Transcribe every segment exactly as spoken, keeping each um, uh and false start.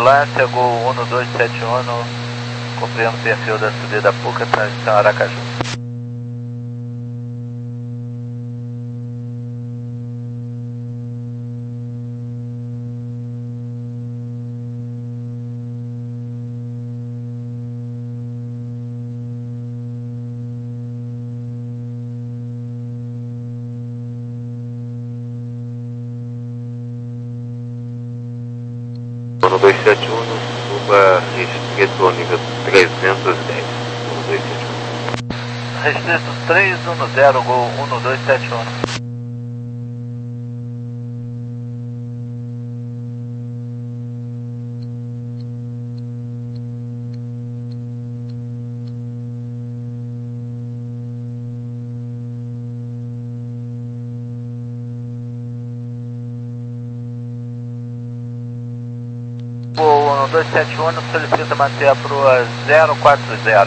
Vigilância, Gol um dois sete um, cumprindo o perfil da subida Puca, transição Aracaju. um dois sete um, suba restrito ao nível trezentos e dez. um dois sete um. Restrito três um zero, Gol um dois sete um. O um dois sete um solicita manter a proa zero quatro zero.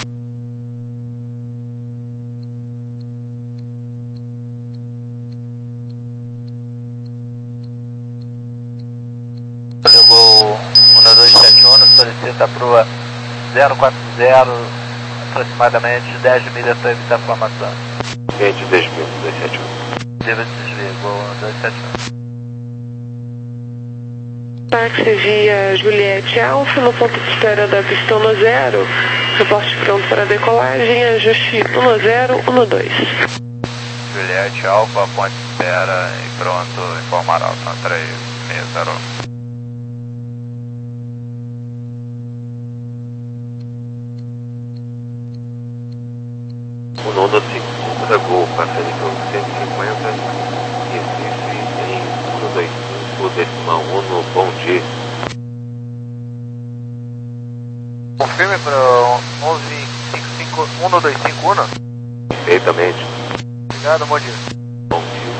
Ligou um dois sete um, solicita a proa zero quatro zero, aproximadamente dez milhas para evitar formação. Gente, dez mil, um dois sete um. Deve desligar um dois sete um. Táxi via Juliette Alfa, no ponto de espera da pista um zero. Reporte pronto para decolagem, ajuste um zero um dois. Juliette Alfa, ponto de espera e pronto, informar Alfa três seis zero. O Honda cinco Gol passa nível cento e cinquenta, Recife em um dois cinco, decimal um, bom dia. Confirme para um cinco cinco um dois cinco um. Perfeitamente. Obrigado, bom dia. Bom dia.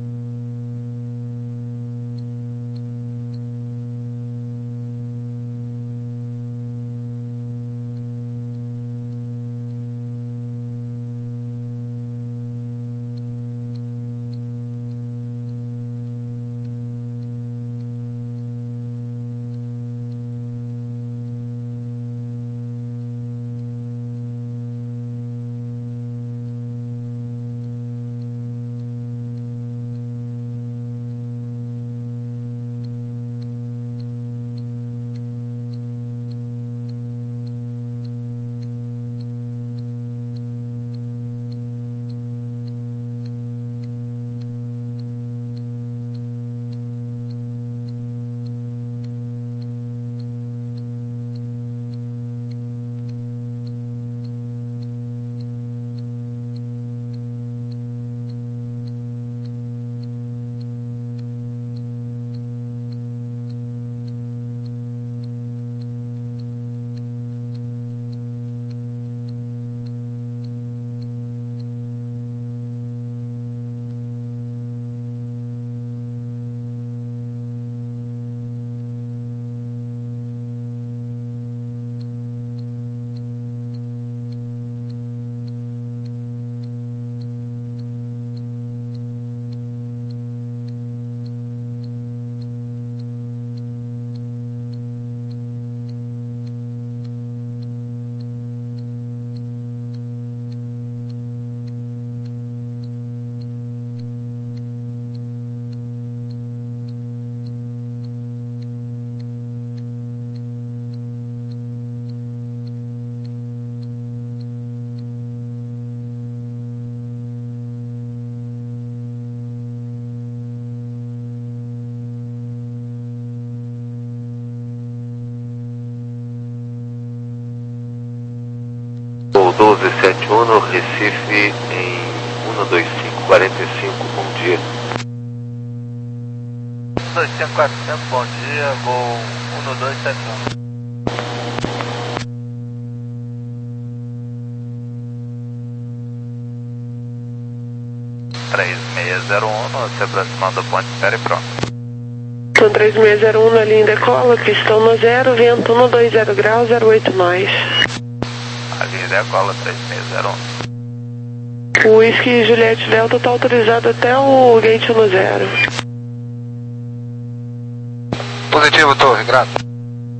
doze sete um no Recife em um dois cinco quatro cinco, bom dia. um dois cinco quatro cinco, bom dia, Gol um dois sete um. três seis zero um, se aproximando do ponto de espera e pronto. São três seis zero um na linha decola, pistão no zero, vento um dois zero graus, zero oito nós. A linha decola três seis zero um. O Whisky Juliette Delta está autorizado até o gate um zero. Positivo, torre, graças.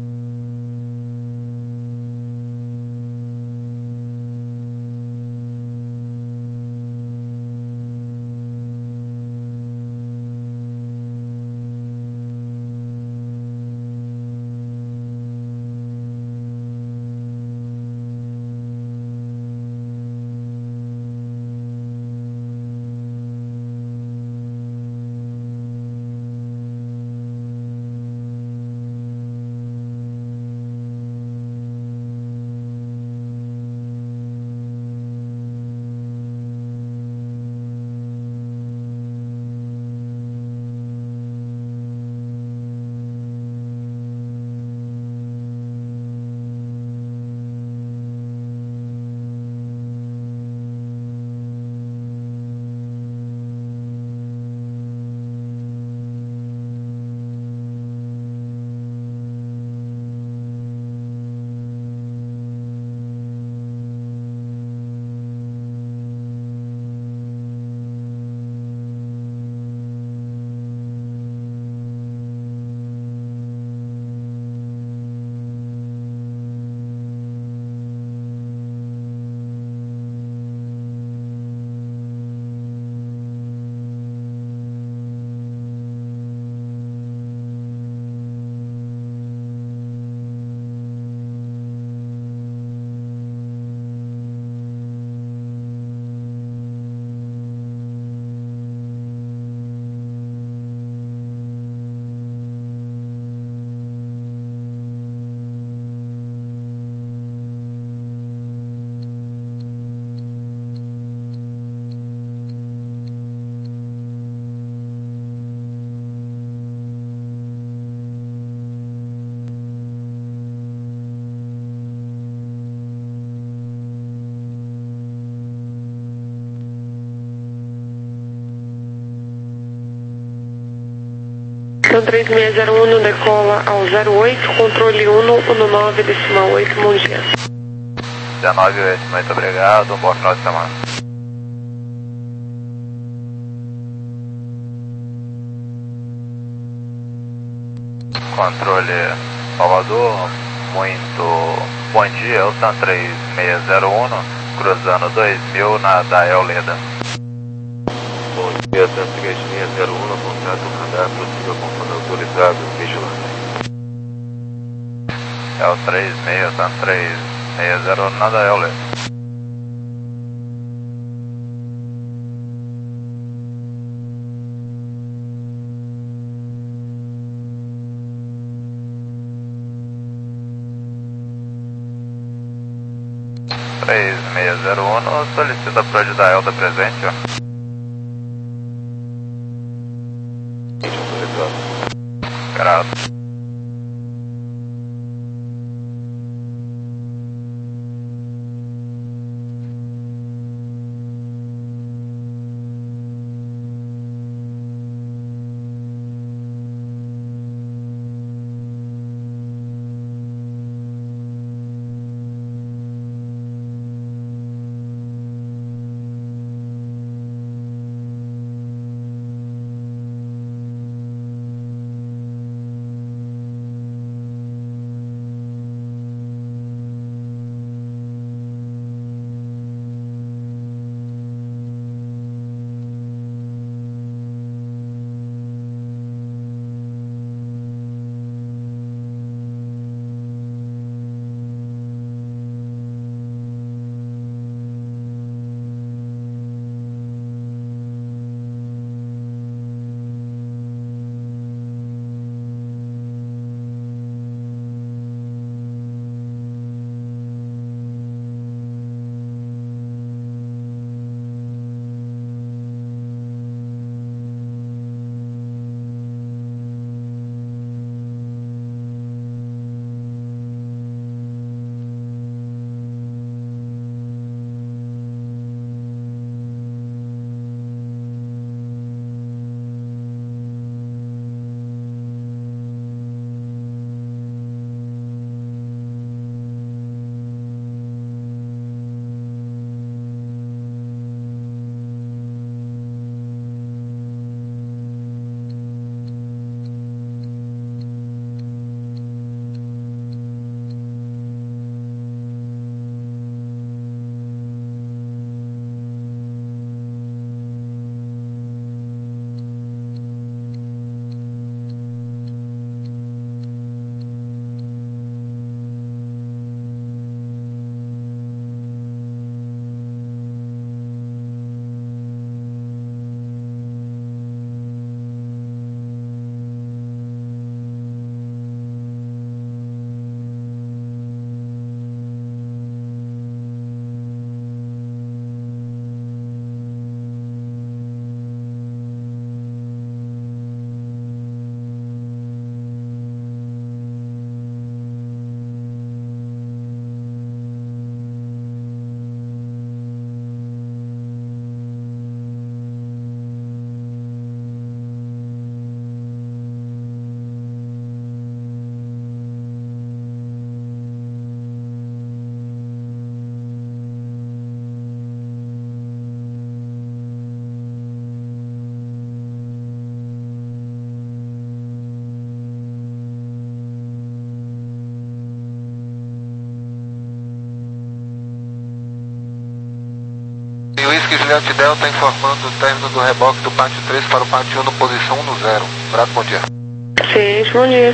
Pistão três seis zero um decola ao zero oito, controle um um nove decimal oito, bom dia. dezenove oito, muito obrigado, um bom final de semana. Controle Salvador, muito bom dia, eu Tan três seis zero um, cruzando dois mil na Dael Leda. Bom dia, Tan três seis zero um, contato radar, possível comando autorizado, vigilante. É o três seis, Tan três seis zero um na Dael Leda. três seis zero um, solicita para o da Elda presente, ó. Grado. Whisky Juliette Delta informando o término do reboque do pátio três para o pátio um no posição um no zero. Grato, bom dia. seis, bom dia.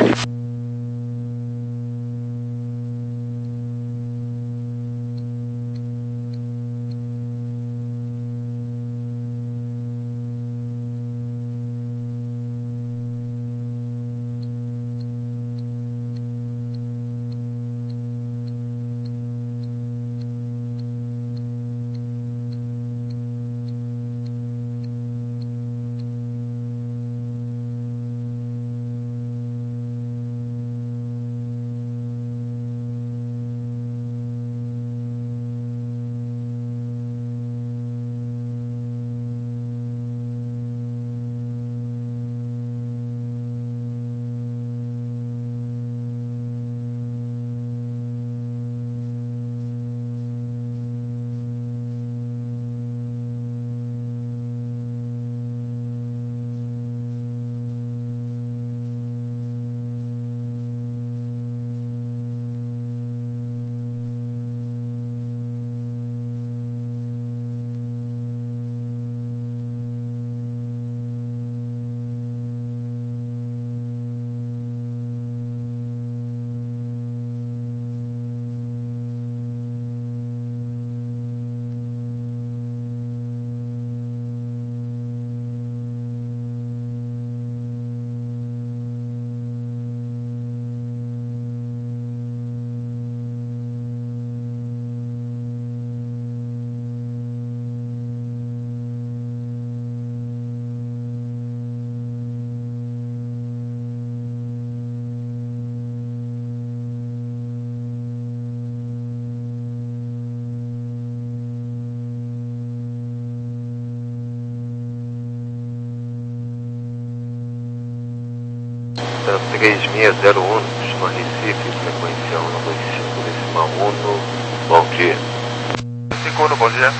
três seis zero um, destino Recife, frequência um dois cinco, decimal um, bom dia. cinco um, bom dia.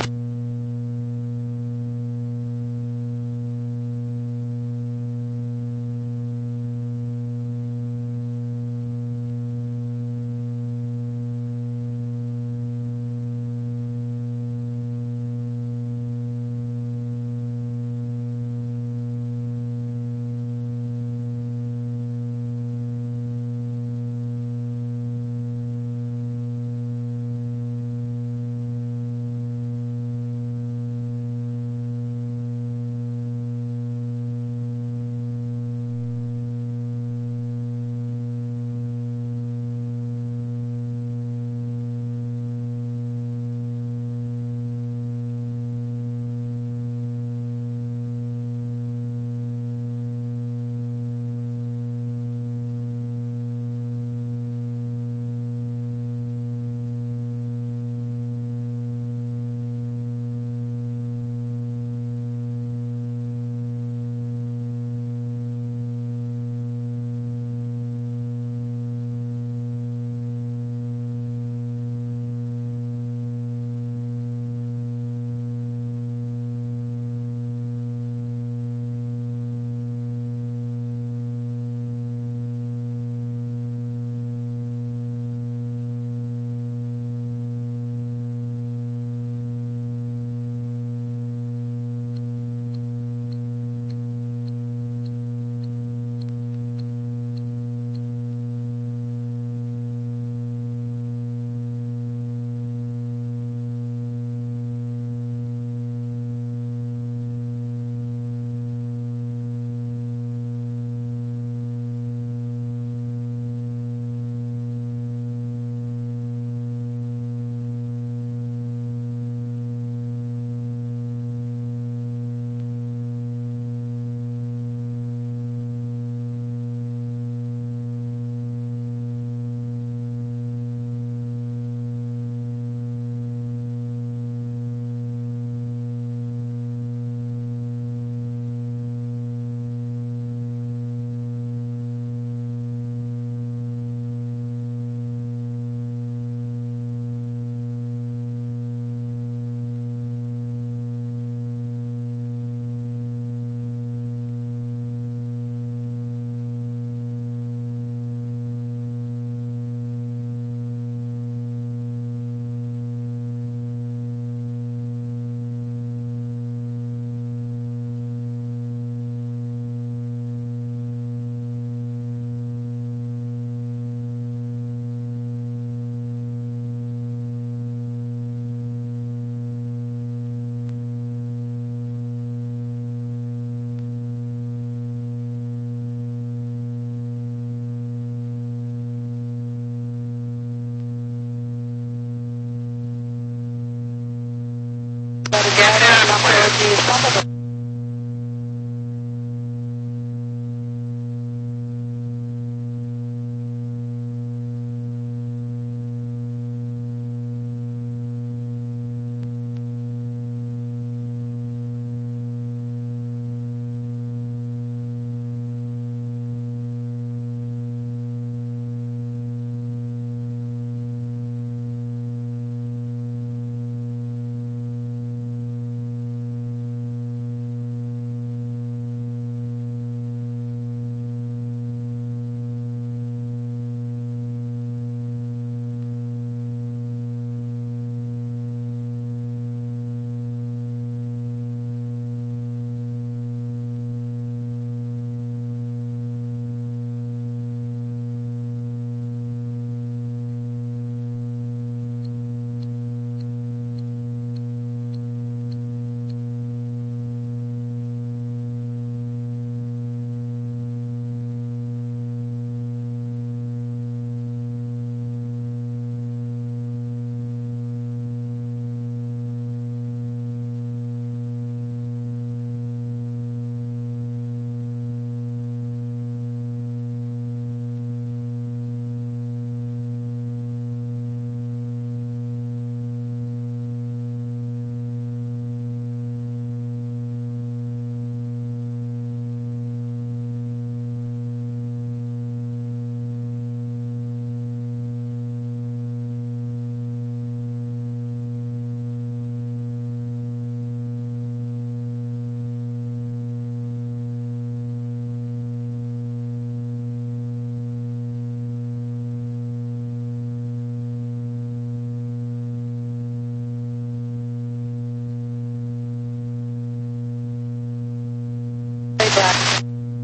Obrigada.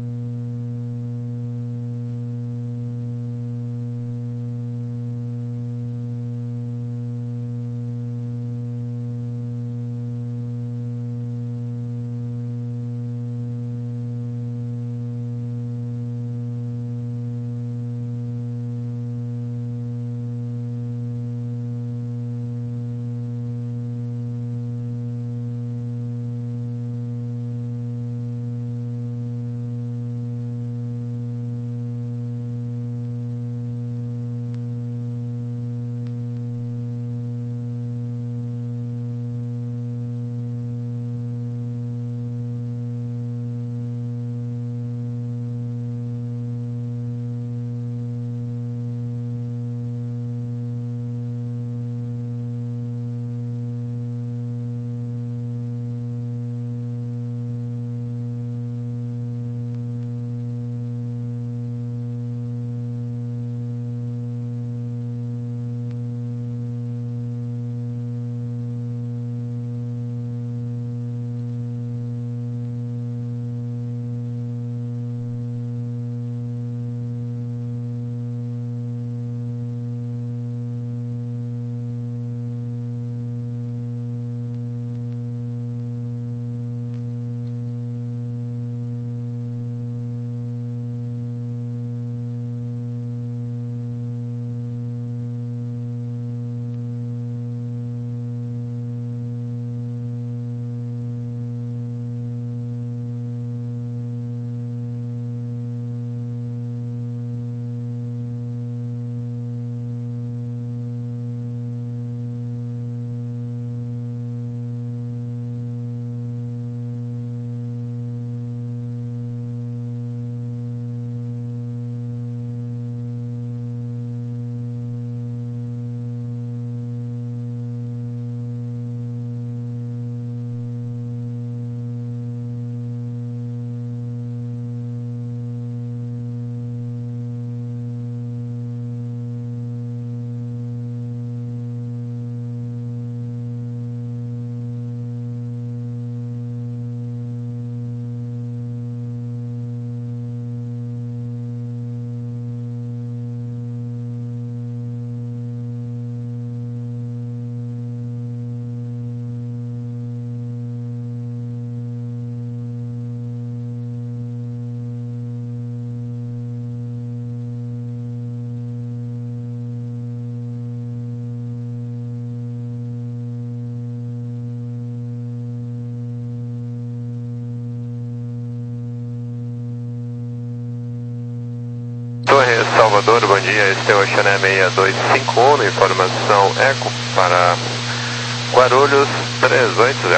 Torre Salvador, bom dia, este é o Oceané seis dois cinco um, informação Eco para Guarulhos trezentos e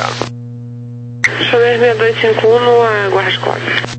oitenta. Chanel seis dois cinco um no Aguarde Escola.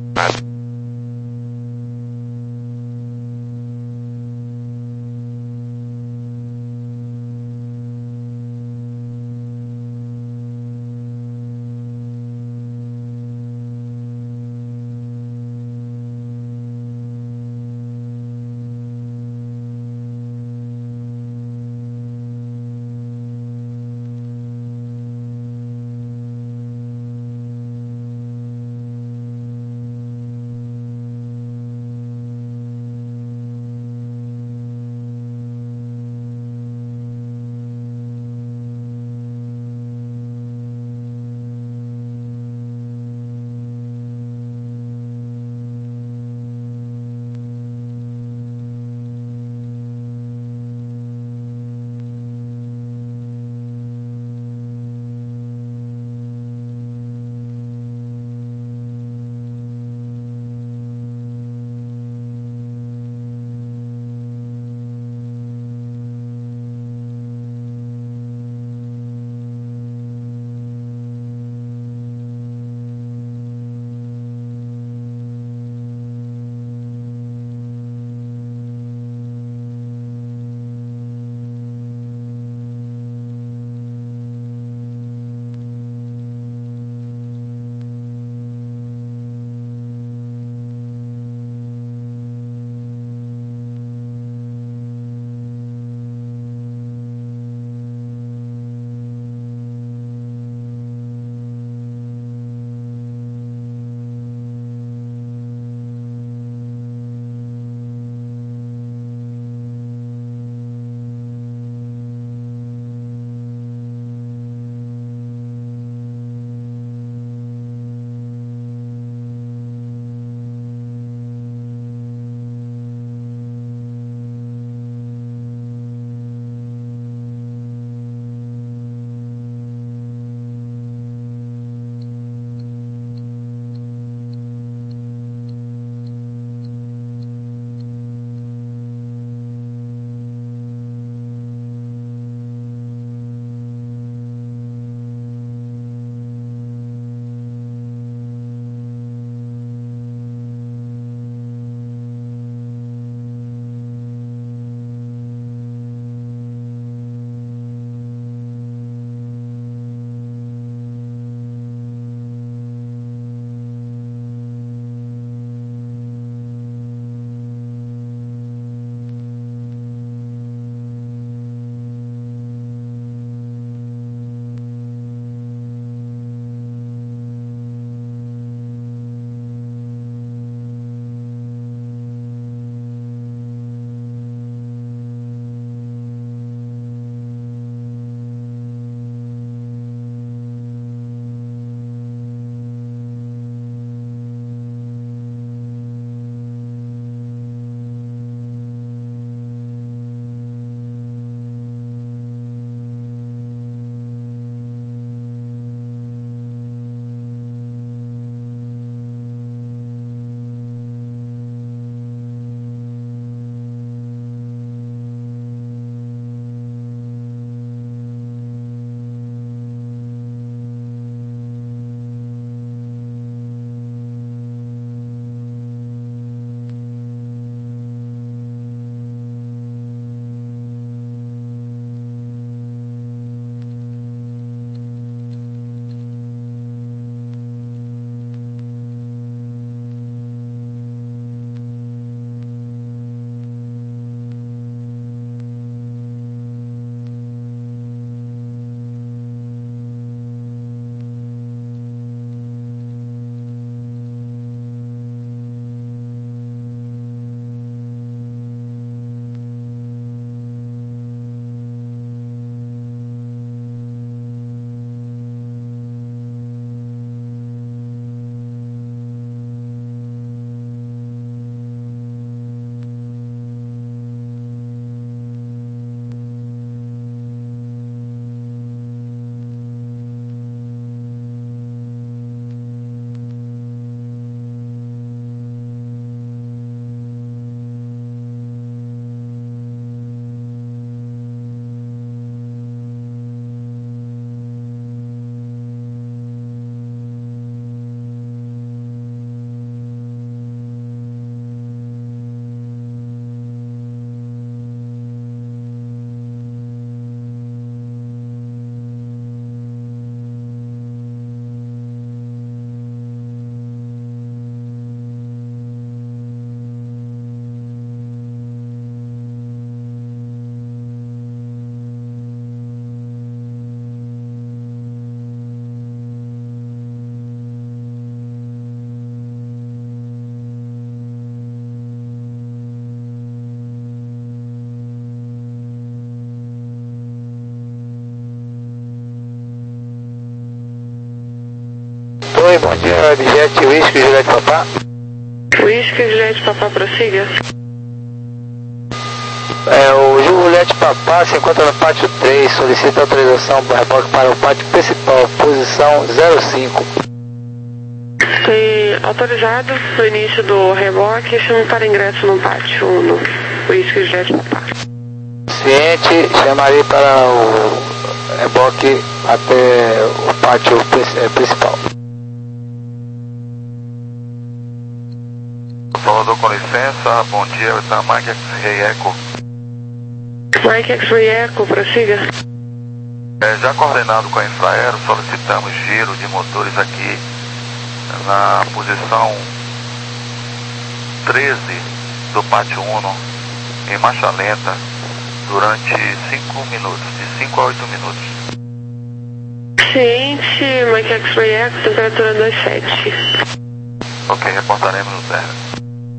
dia, Webjet, Whisky, Juliette Papá. Whisky, Juliette Papá, prossiga. É, o Juliette Papá se encontra no pátio três, solicita autorização para reboque para o pátio principal, posição zero cinco. Tem autorizado no início do reboque, chama para ingresso no pátio um, no Whisky, Juliette Papá. Ciente, chamarei para o reboque até o pátio principal. Salvador, com licença, bom dia, da Mike X-Ray Echo. Mike X-Ray Echo, prossiga. É, já coordenado com a Infraero, solicitamos giro de motores aqui na posição treze do pátio um, em marcha lenta, durante cinco minutos, de cinco a oito minutos. Ciente, Mike X-Ray Echo, temperatura dois sete. Ok, reportaremos no zero.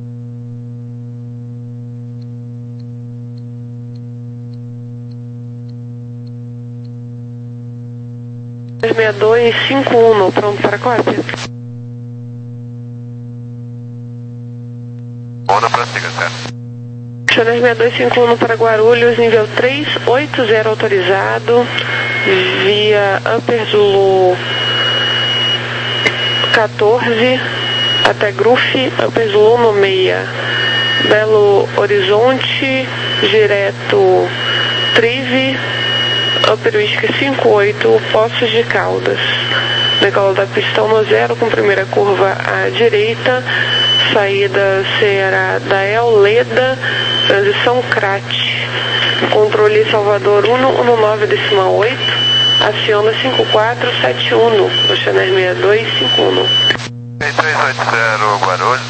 seis dois cinco um, pronto para cópia? Bora pra siga, zero. Channel seis dois cinco um para Guarulhos, nível três oito zero autorizado, via Upper Zulu quatorze até Gruf, Upper Zulu no meia, Belo Horizonte, direto Trive, Upper Whisky cinco oito, Poços de Caldas. Decola da pistão no zero com primeira curva à direita, saída será da Euleda, transição Crat. Controle Salvador um um nove decimal oito, aciona cinco quatro sete um, no Channel seis dois cinco um. três oito zero, Guarulhos.